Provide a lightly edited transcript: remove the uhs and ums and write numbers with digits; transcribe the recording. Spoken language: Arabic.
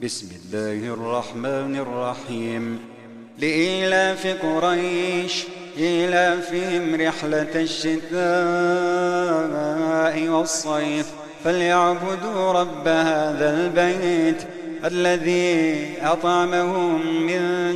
بسم الله الرحمن الرحيم. لإيلاف قريش إيلافهم رحلة الشتاء والصيف فليعبدوا رب هذا البيت الذي أطعمهم من